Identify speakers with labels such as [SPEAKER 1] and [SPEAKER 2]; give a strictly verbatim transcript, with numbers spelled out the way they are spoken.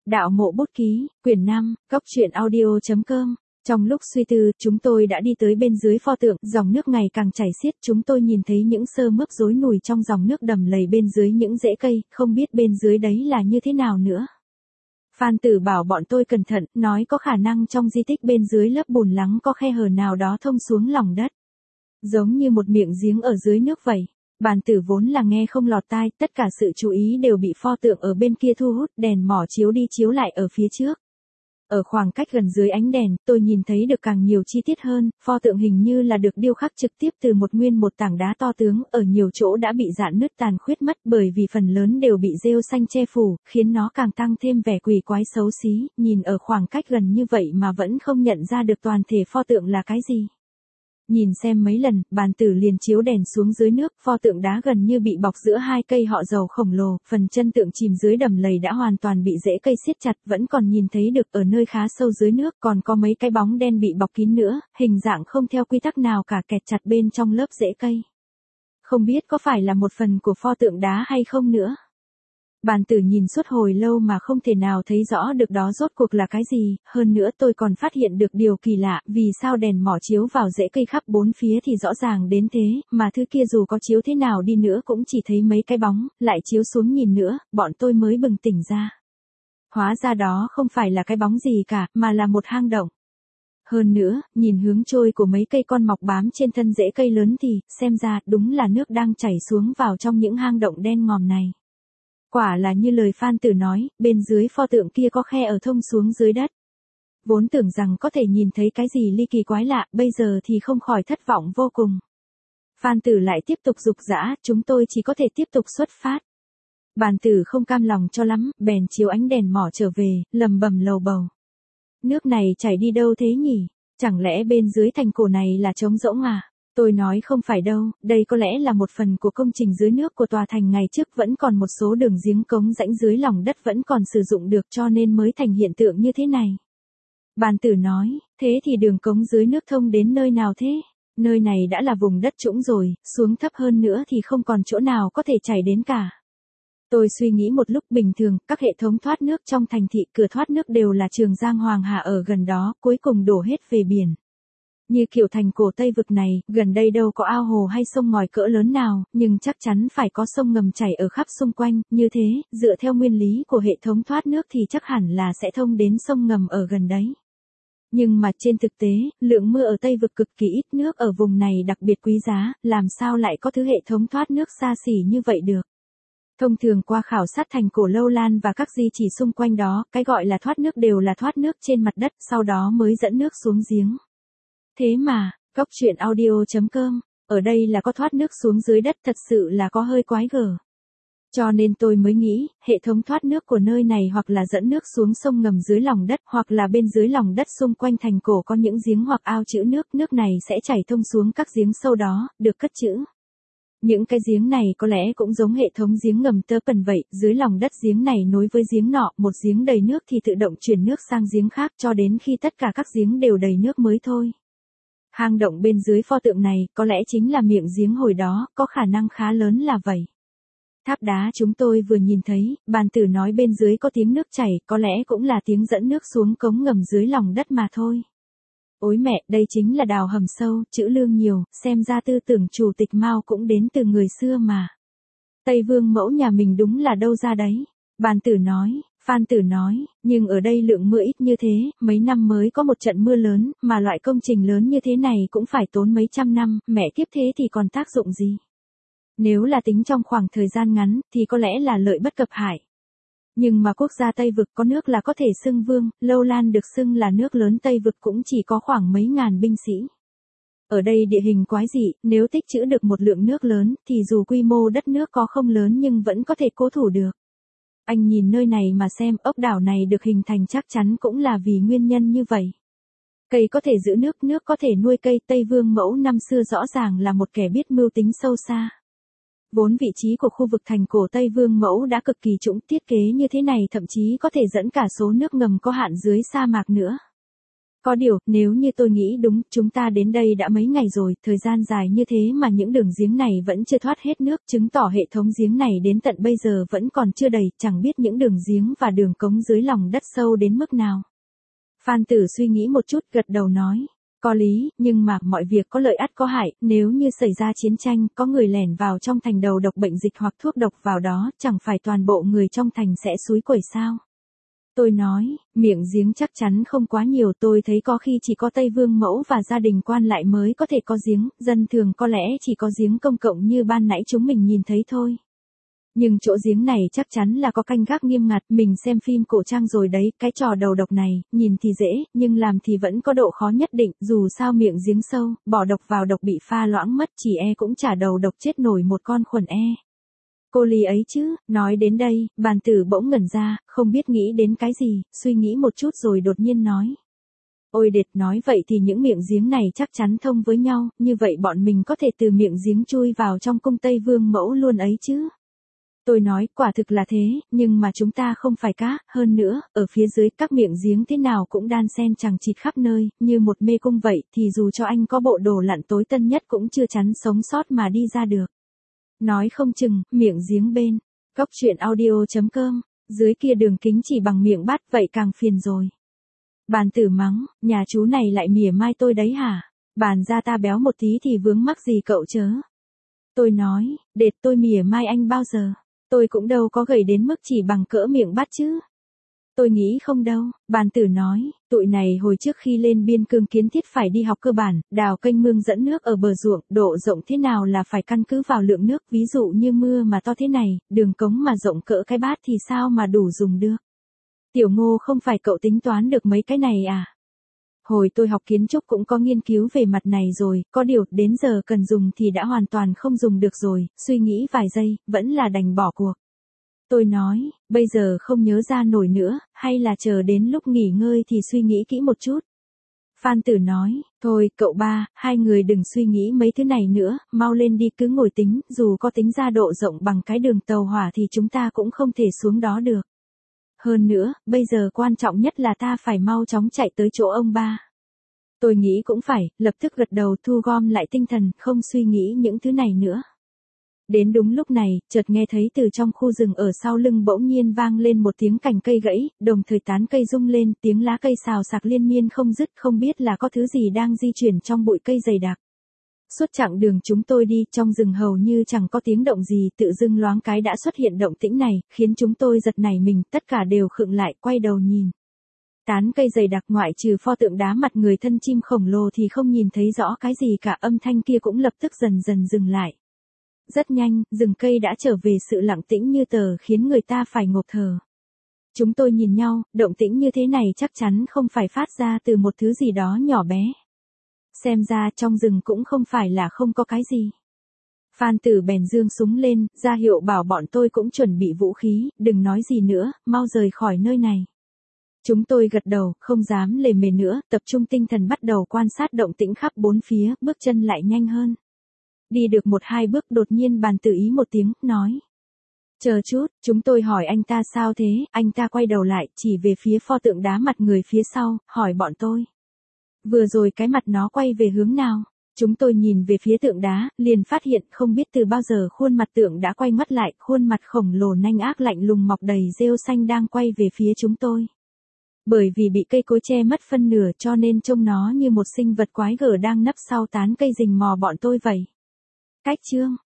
[SPEAKER 1] Đạo mộ bút ký, quyển năm, góc truyện audio.com. Trong lúc suy tư, chúng tôi đã đi tới bên dưới pho tượng, dòng nước ngày càng chảy xiết, chúng tôi nhìn thấy những sơ mướp rối nùi trong dòng nước đầm lầy bên dưới những rễ cây, không biết bên dưới đấy là như thế nào nữa. Phan Tử bảo bọn tôi cẩn thận, nói có khả năng trong di tích bên dưới lớp bùn lắng có khe hở nào đó thông xuống lòng đất. Giống như một miệng giếng ở dưới nước vậy. Bàn Tử vốn là nghe không lọt tai, tất cả sự chú ý đều bị pho tượng ở bên kia thu hút, đèn mỏ chiếu đi chiếu lại ở phía trước. Ở khoảng cách gần dưới ánh đèn, tôi nhìn thấy được càng nhiều chi tiết hơn, pho tượng hình như là được điêu khắc trực tiếp từ một nguyên một tảng đá to tướng, ở nhiều chỗ đã bị rạn nứt tàn khuyết mất bởi vì phần lớn đều bị rêu xanh che phủ, khiến nó càng tăng thêm vẻ quỷ quái xấu xí, nhìn ở khoảng cách gần như vậy mà vẫn không nhận ra được toàn thể pho tượng là cái gì. Nhìn xem mấy lần, Bàn Tử liền chiếu đèn xuống dưới nước, pho tượng đá gần như bị bọc giữa hai cây họ dầu khổng lồ, phần chân tượng chìm dưới đầm lầy đã hoàn toàn bị rễ cây siết chặt, vẫn còn nhìn thấy được ở nơi khá sâu dưới nước, còn có mấy cái bóng đen bị bọc kín nữa, hình dạng không theo quy tắc nào cả, kẹt chặt bên trong lớp rễ cây. Không biết có phải là một phần của pho tượng đá hay không nữa. Bàn Tử nhìn suốt hồi lâu mà không thể nào thấy rõ được đó rốt cuộc là cái gì, hơn nữa tôi còn phát hiện được điều kỳ lạ, vì sao đèn mỏ chiếu vào rễ cây khắp bốn phía thì rõ ràng đến thế, mà thứ kia dù có chiếu thế nào đi nữa cũng chỉ thấy mấy cái bóng, lại chiếu xuống nhìn nữa, bọn tôi mới bừng tỉnh ra. Hóa ra đó không phải là cái bóng gì cả, mà là một hang động. Hơn nữa, nhìn hướng trôi của mấy cây con mọc bám trên thân rễ cây lớn thì, xem ra, đúng là nước đang chảy xuống vào trong những hang động đen ngòm này. Quả là như lời Phan Tử nói, bên dưới pho tượng kia có khe ở thông xuống dưới đất. Vốn tưởng rằng có thể nhìn thấy cái gì ly kỳ quái lạ, bây giờ thì không khỏi thất vọng vô cùng. Phan Tử lại tiếp tục giục giã, chúng tôi chỉ có thể tiếp tục xuất phát. Bàn Tử không cam lòng cho lắm, bèn chiếu ánh đèn mỏ trở về, lầm bầm lầu bầu. Nước này chảy đi đâu thế nhỉ? Chẳng lẽ bên dưới thành cổ này là trống rỗng à? Tôi nói không phải đâu, đây có lẽ là một phần của công trình dưới nước của tòa thành ngày trước, vẫn còn một số đường giếng cống rãnh dưới lòng đất vẫn còn sử dụng được cho nên mới thành hiện tượng như thế này. Bàn Tử nói, thế thì đường cống dưới nước thông đến nơi nào thế? Nơi này đã là vùng đất trũng rồi, xuống thấp hơn nữa thì không còn chỗ nào có thể chảy đến cả. Tôi suy nghĩ một lúc, bình thường, các hệ thống thoát nước trong thành thị, cửa thoát nước đều là Trường Giang Hoàng Hà ở gần đó, cuối cùng đổ hết về biển. Như kiểu thành cổ Tây Vực này, gần đây đâu có ao hồ hay sông ngòi cỡ lớn nào, nhưng chắc chắn phải có sông ngầm chảy ở khắp xung quanh, như thế, dựa theo nguyên lý của hệ thống thoát nước thì chắc hẳn là sẽ thông đến sông ngầm ở gần đấy. Nhưng mà trên thực tế, lượng mưa ở Tây Vực cực kỳ ít, nước ở vùng này đặc biệt quý giá, làm sao lại có thứ hệ thống thoát nước xa xỉ như vậy được. Thông thường qua khảo sát thành cổ Lâu Lan và các di chỉ xung quanh đó, cái gọi là thoát nước đều là thoát nước trên mặt đất, sau đó mới dẫn nước xuống giếng. Thế mà, góc truyện audio.com, ở đây là có thoát nước xuống dưới đất, thật sự là có hơi quái gở. Cho nên tôi mới nghĩ, hệ thống thoát nước của nơi này hoặc là dẫn nước xuống sông ngầm dưới lòng đất, hoặc là bên dưới lòng đất xung quanh thành cổ có những giếng hoặc ao trữ nước, nước này sẽ chảy thông xuống các giếng sâu đó, được cất trữ. Những cái giếng này có lẽ cũng giống hệ thống giếng ngầm tơ pần vậy, dưới lòng đất giếng này nối với giếng nọ, một giếng đầy nước thì tự động chuyển nước sang giếng khác cho đến khi tất cả các giếng đều đầy nước mới thôi. Hang động bên dưới pho tượng này, có lẽ chính là miệng giếng hồi đó, có khả năng khá lớn là vậy. Tháp đá chúng tôi vừa nhìn thấy, Bàn Tử nói bên dưới có tiếng nước chảy, có lẽ cũng là tiếng dẫn nước xuống cống ngầm dưới lòng đất mà thôi. Ôi mẹ, đây chính là đào hầm sâu, chữ lương nhiều, xem ra tư tưởng chủ tịch Mao cũng đến từ người xưa mà. Tây Vương mẫu nhà mình đúng là đâu ra đấy. Bàn Tử nói. Phan Tử nói, nhưng ở đây lượng mưa ít như thế, mấy năm mới có một trận mưa lớn, mà loại công trình lớn như thế này cũng phải tốn mấy trăm năm, mẹ kiếp thế thì còn tác dụng gì? Nếu là tính trong khoảng thời gian ngắn, thì có lẽ là lợi bất cập hại. Nhưng mà quốc gia Tây Vực có nước là có thể xưng vương, Lâu Lan được xưng là nước lớn Tây Vực cũng chỉ có khoảng mấy ngàn binh sĩ. Ở đây địa hình quái dị, nếu tích trữ được một lượng nước lớn, thì dù quy mô đất nước có không lớn nhưng vẫn có thể cố thủ được. Anh nhìn nơi này mà xem, ốc đảo này được hình thành chắc chắn cũng là vì nguyên nhân như vậy. Cây có thể giữ nước, nước có thể nuôi cây, Tây Vương mẫu năm xưa rõ ràng là một kẻ biết mưu tính sâu xa. Vốn vị trí của khu vực thành cổ Tây Vương mẫu đã cực kỳ trũng, thiết kế như thế này thậm chí có thể dẫn cả số nước ngầm có hạn dưới sa mạc nữa. Có điều, nếu như tôi nghĩ đúng, chúng ta đến đây đã mấy ngày rồi, thời gian dài như thế mà những đường giếng này vẫn chưa thoát hết nước, chứng tỏ hệ thống giếng này đến tận bây giờ vẫn còn chưa đầy, chẳng biết những đường giếng và đường cống dưới lòng đất sâu đến mức nào. Phan Tử suy nghĩ một chút, gật đầu nói. Có lý, nhưng mà mọi việc có lợi ắt có hại, nếu như xảy ra chiến tranh, có người lẻn vào trong thành đầu độc bệnh dịch hoặc thuốc độc vào đó, chẳng phải toàn bộ người trong thành sẽ xúi quẩy sao? Tôi nói, miệng giếng chắc chắn không quá nhiều, tôi thấy có khi chỉ có Tây Vương mẫu và gia đình quan lại mới có thể có giếng, dân thường có lẽ chỉ có giếng công cộng như ban nãy chúng mình nhìn thấy thôi. Nhưng chỗ giếng này chắc chắn là có canh gác nghiêm ngặt, mình xem phim cổ trang rồi đấy, cái trò đầu độc này, nhìn thì dễ, nhưng làm thì vẫn có độ khó nhất định, dù sao miệng giếng sâu, bỏ độc vào độc bị pha loãng mất chỉ e cũng chả đầu độc chết nổi một con khuẩn e. Cô Lý ấy chứ, nói đến đây, bàn tử bỗng ngẩn ra, không biết nghĩ đến cái gì, suy nghĩ một chút rồi đột nhiên nói. Ôi đệt, nói vậy thì những miệng giếng này chắc chắn thông với nhau, như vậy bọn mình có thể từ miệng giếng chui vào trong cung Tây Vương mẫu luôn ấy chứ. Tôi nói, quả thực là thế, nhưng mà chúng ta không phải cá, hơn nữa, ở phía dưới các miệng giếng thế nào cũng đan xen chằng chịt khắp nơi, như một mê cung vậy, thì dù cho anh có bộ đồ lặn tối tân nhất cũng chưa chắn sống sót mà đi ra được. Nói không chừng, miệng giếng bên, góc truyện audio chấm com, dưới kia đường kính chỉ bằng miệng bát vậy càng phiền rồi. Bàn tử mắng, nhà chú này lại mỉa mai tôi đấy hả? Bàn ra ta béo một tí thì vướng mắc gì cậu chớ? Tôi nói, đệt tôi mỉa mai anh bao giờ? Tôi cũng đâu có gầy đến mức chỉ bằng cỡ miệng bát chứ. Tôi nghĩ không đâu, bàn tử nói, tụi này hồi trước khi lên biên cương kiến thiết phải đi học cơ bản, đào kênh mương dẫn nước ở bờ ruộng, độ rộng thế nào là phải căn cứ vào lượng nước, ví dụ như mưa mà to thế này, đường cống mà rộng cỡ cái bát thì sao mà đủ dùng được. Tiểu Ngô không phải cậu tính toán được mấy cái này à? Hồi tôi học kiến trúc cũng có nghiên cứu về mặt này rồi, có điều, đến giờ cần dùng thì đã hoàn toàn không dùng được rồi, suy nghĩ vài giây, vẫn là đành bỏ cuộc. Tôi nói, bây giờ không nhớ ra nổi nữa, hay là chờ đến lúc nghỉ ngơi thì suy nghĩ kỹ một chút. Phan Tử nói, thôi, cậu ba, hai người đừng suy nghĩ mấy thứ này nữa, mau lên đi cứ ngồi tính, dù có tính ra độ rộng bằng cái đường tàu hỏa thì chúng ta cũng không thể xuống đó được. Hơn nữa, bây giờ quan trọng nhất là ta phải mau chóng chạy tới chỗ ông ba. Tôi nghĩ cũng phải, lập tức gật đầu thu gom lại tinh thần, không suy nghĩ những thứ này nữa. Đến đúng lúc này, chợt nghe thấy từ trong khu rừng ở sau lưng bỗng nhiên vang lên một tiếng cành cây gãy, đồng thời tán cây rung lên, tiếng lá cây xào xạc liên miên không dứt, không biết là có thứ gì đang di chuyển trong bụi cây dày đặc. Suốt chặng đường chúng tôi đi, trong rừng hầu như chẳng có tiếng động gì, tự dưng loáng cái đã xuất hiện động tĩnh này, khiến chúng tôi giật nảy mình, tất cả đều khựng lại, quay đầu nhìn. Tán cây dày đặc ngoại trừ pho tượng đá mặt người thân chim khổng lồ thì không nhìn thấy rõ cái gì cả, âm thanh kia cũng lập tức dần dần dừng lại. Rất nhanh, rừng cây đã trở về sự lặng tĩnh như tờ khiến người ta phải ngộp thở. Chúng tôi nhìn nhau, động tĩnh như thế này chắc chắn không phải phát ra từ một thứ gì đó nhỏ bé. Xem ra trong rừng cũng không phải là không có cái gì. Phan Tử bèn giương súng lên, ra hiệu bảo bọn tôi cũng chuẩn bị vũ khí, đừng nói gì nữa, mau rời khỏi nơi này. Chúng tôi gật đầu, không dám lề mề nữa, tập trung tinh thần bắt đầu quan sát động tĩnh khắp bốn phía, bước chân lại nhanh hơn. Đi được một hai bước đột nhiên bàn tử ý một tiếng, nói. Chờ chút, chúng tôi hỏi anh ta sao thế, anh ta quay đầu lại, chỉ về phía pho tượng đá mặt người phía sau, hỏi bọn tôi. Vừa rồi cái mặt nó quay về hướng nào? Chúng tôi nhìn về phía tượng đá, liền phát hiện không biết từ bao giờ khuôn mặt tượng đã quay mắt lại, khuôn mặt khổng lồ nanh ác lạnh lùng mọc đầy rêu xanh đang quay về phía chúng tôi. Bởi vì bị cây cối che mất phân nửa cho nên trông nó như một sinh vật quái gở đang nấp sau tán cây rình mò bọn tôi vậy. Cách chương